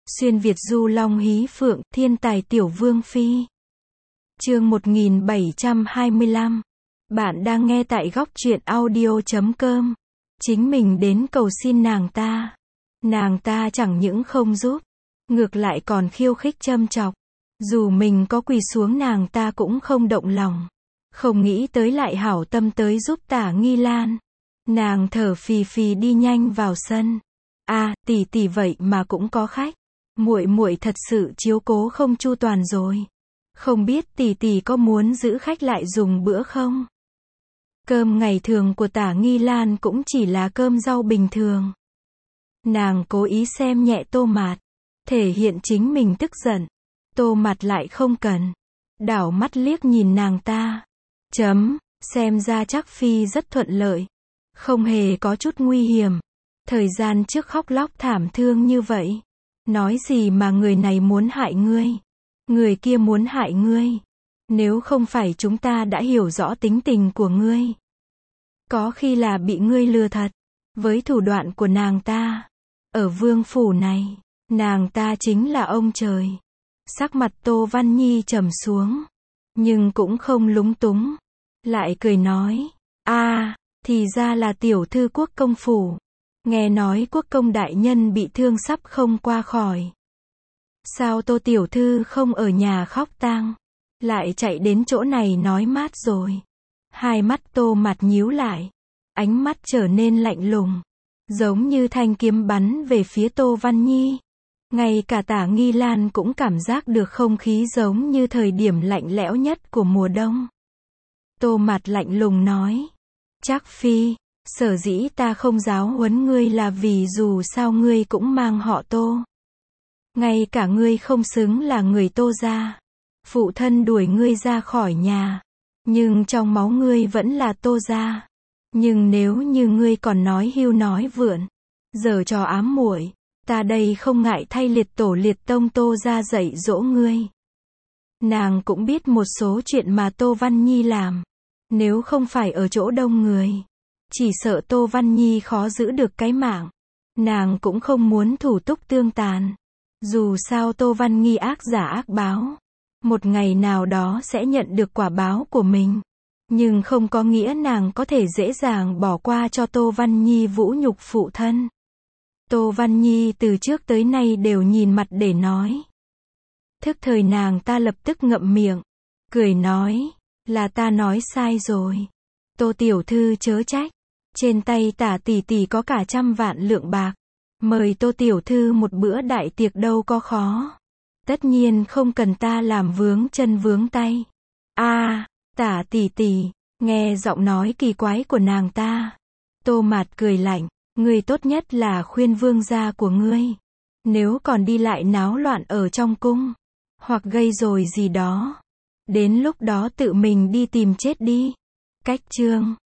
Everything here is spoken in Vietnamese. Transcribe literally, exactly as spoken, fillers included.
Xuyên Việt du long hí phượng, thiên tài tiểu vương phi. Chương một nghìn bảy trăm hai mươi lăm. Bạn đang nghe tại góc truyện audio chấm com. Chính mình đến cầu xin nàng ta. Nàng ta chẳng những không giúp, ngược lại còn khiêu khích châm chọc. Dù mình có quỳ xuống nàng ta cũng không động lòng. Không nghĩ tới lại hảo tâm tới giúp Tả Nghi Lan. Nàng thở phì phì đi nhanh vào sân. À, tỷ tỷ vậy mà cũng có khách. Muội muội thật sự chiếu cố không chu toàn rồi. Không biết tỷ tỷ có muốn giữ khách lại dùng bữa không? Cơm ngày thường của Tả Nghi Lan cũng chỉ là cơm rau bình thường. Nàng cố ý xem nhẹ Tô Mạt, thể hiện chính mình tức giận. Tô Mạt lại không cần, đảo mắt liếc nhìn nàng ta. Chấm, xem ra chắc phi rất thuận lợi, không hề có chút nguy hiểm. Thời gian trước khóc lóc thảm thương như vậy, nói gì mà người này muốn hại ngươi, người kia muốn hại ngươi. Nếu không phải chúng ta đã hiểu rõ tính tình của ngươi, có khi là bị ngươi lừa thật. Với thủ đoạn của nàng ta, ở vương phủ này, nàng ta chính là ông trời. Sắc mặt Tô Văn Nhi trầm xuống, nhưng cũng không lúng túng, lại cười nói, a à, thì ra là tiểu thư quốc công phủ. Nghe nói quốc công đại nhân bị thương sắp không qua khỏi. Sao Tô tiểu thư không ở nhà khóc tang, lại chạy đến chỗ này nói mát rồi? Hai mắt Tô Mạt nhíu lại, ánh mắt trở nên lạnh lùng, giống như thanh kiếm bắn về phía Tô Văn Nhi. Ngay cả Tả Nghi Lan cũng cảm giác được không khí giống như thời điểm lạnh lẽo nhất của mùa đông. Tô Mạt lạnh lùng nói, Trác phi, sở dĩ ta không giáo huấn ngươi là vì dù sao ngươi cũng mang họ Tô. Ngay cả ngươi không xứng là người Tô gia. Phụ thân đuổi ngươi ra khỏi nhà, nhưng trong máu ngươi vẫn là Tô gia. Nhưng nếu như ngươi còn nói hưu nói vượn, giở trò ám muội, ta đây không ngại thay liệt tổ liệt tông Tô gia dạy dỗ ngươi. Nàng cũng biết một số chuyện mà Tô Văn Nhi làm, nếu không phải ở chỗ đông người, chỉ sợ Tô Văn Nhi khó giữ được cái mạng. Nàng cũng không muốn thủ túc tương tàn. Dù sao Tô Văn Nhi ác giả ác báo, một ngày nào đó sẽ nhận được quả báo của mình. Nhưng không có nghĩa nàng có thể dễ dàng bỏ qua cho Tô Văn Nhi vũ nhục phụ thân. Tô Văn Nhi từ trước tới nay đều nhìn mặt để nói. Thức thời nàng ta lập tức ngậm miệng, cười nói, là ta nói sai rồi. Tô tiểu thư chớ trách, trên tay Tả tỷ tỷ có cả trăm vạn lượng bạc, mời Tô tiểu thư một bữa đại tiệc đâu có khó. Tất nhiên không cần ta làm vướng chân vướng tay. A, à, Tả tỷ tỷ, nghe giọng nói kỳ quái của nàng ta, Tô Mạt cười lạnh, ngươi tốt nhất là khuyên vương gia của ngươi, nếu còn đi lại náo loạn ở trong cung, hoặc gây rồi gì đó, đến lúc đó tự mình đi tìm chết đi. Cách chương